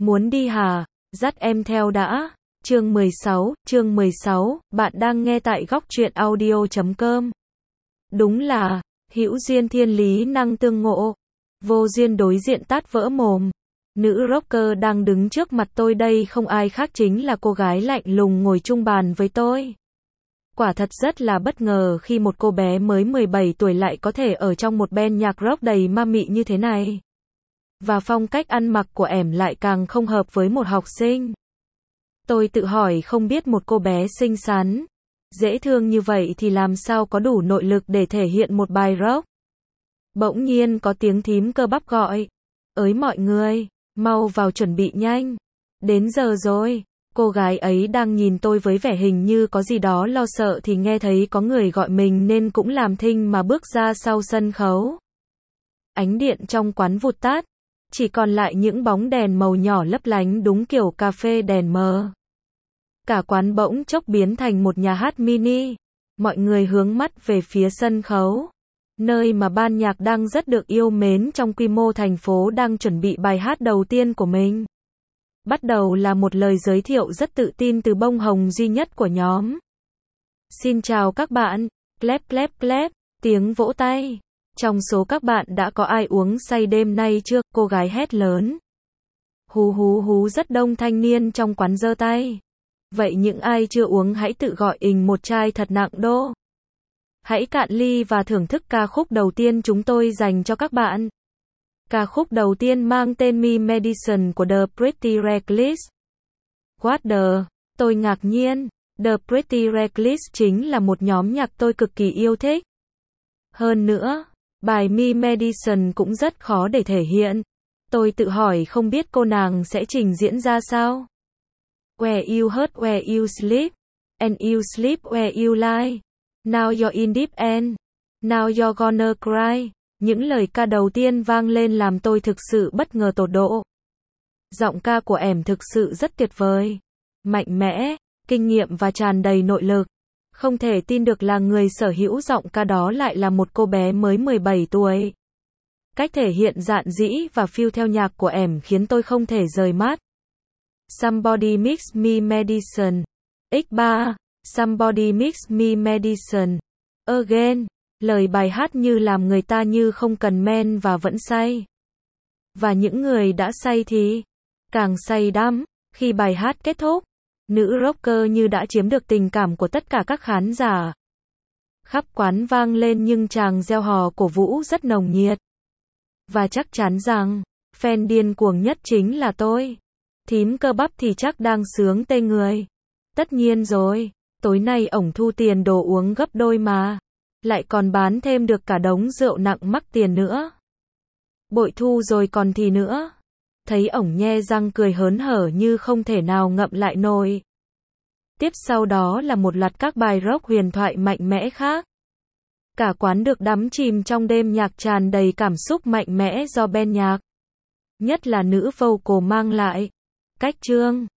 Muốn đi hả? Dắt em theo đã. Chương 16, bạn đang nghe tại góc truyện audio.com. Đúng là, hữu duyên thiên lý năng tương ngộ. Vô duyên đối diện tát vỡ mồm. Nữ rocker đang đứng trước mặt tôi đây không ai khác chính là cô gái lạnh lùng ngồi chung bàn với tôi. Quả thật rất là bất ngờ khi một cô bé mới 17 tuổi lại có thể ở trong một band nhạc rock đầy ma mị như thế này. Và phong cách ăn mặc của ẻm lại càng không hợp với một học sinh. Tôi tự hỏi không biết một cô bé xinh xắn, dễ thương như vậy thì làm sao có đủ nội lực để thể hiện một bài rock. Bỗng nhiên có tiếng thím cơ bắp gọi. Ới mọi người, mau vào chuẩn bị nhanh. Đến giờ rồi. Cô gái ấy đang nhìn tôi với vẻ hình như có gì đó lo sợ thì nghe thấy có người gọi mình nên cũng làm thinh mà bước ra sau sân khấu. Ánh điện trong quán vụt tắt, chỉ còn lại những bóng đèn màu nhỏ lấp lánh đúng kiểu cà phê đèn mờ. Cả quán bỗng chốc biến thành một nhà hát mini. Mọi người hướng mắt về phía sân khấu, nơi mà ban nhạc đang rất được yêu mến trong quy mô thành phố đang chuẩn bị bài hát đầu tiên của mình. Bắt đầu là một lời giới thiệu rất tự tin từ bông hồng duy nhất của nhóm. Xin chào các bạn, clap clap clap, tiếng vỗ tay. Trong số các bạn đã có ai uống say đêm nay chưa? Cô gái hét lớn. Hú hú hú, rất đông thanh niên trong quán giơ tay. Vậy những ai chưa uống hãy tự gọi ình một chai thật nặng đô. Hãy cạn ly và thưởng thức ca khúc đầu tiên chúng tôi dành cho các bạn. Ca khúc đầu tiên mang tên Me Medicine của The Pretty Reckless. What the? Tôi ngạc nhiên. The Pretty Reckless chính là một nhóm nhạc tôi cực kỳ yêu thích. Hơn nữa, bài Me Medicine cũng rất khó để thể hiện. Tôi tự hỏi không biết cô nàng sẽ trình diễn ra sao. Where you hurt, where you sleep, and you sleep where you lie. Now you're in deep end, now you're gonna cry. Những lời ca đầu tiên vang lên làm tôi thực sự bất ngờ tột độ. Giọng ca của ẻm thực sự rất tuyệt vời, mạnh mẽ, kinh nghiệm và tràn đầy nội lực. Không thể tin được là người sở hữu giọng ca đó lại là một cô bé mới 17 tuổi. Cách thể hiện dạn dĩ và feel theo nhạc của ẻm khiến tôi không thể rời mắt. Somebody mix me medicine. X3. Somebody mix me medicine. Again. Lời bài hát như làm người ta như không cần men và vẫn say. Và những người đã say thì càng say đắm. Khi bài hát kết thúc, nữ rocker như đã chiếm được tình cảm của tất cả các khán giả. Khắp quán vang lên những tràng reo hò cổ vũ rất nồng nhiệt. Và chắc chắn rằng, fan điên cuồng nhất chính là tôi. Thím cơ bắp thì chắc đang sướng tê người. Tất nhiên rồi, tối nay ổng thu tiền đồ uống gấp đôi mà. Lại còn bán thêm được cả đống rượu nặng mắc tiền nữa. Bội thu rồi còn thì nữa. Thấy ổng nhe răng cười hớn hở như không thể nào ngậm lại nổi. Tiếp sau đó là một loạt các bài rock huyền thoại mạnh mẽ khác. Cả quán được đắm chìm trong đêm nhạc tràn đầy cảm xúc mạnh mẽ do band nhạc. Nhất là nữ vocal mang lại. Cách chương.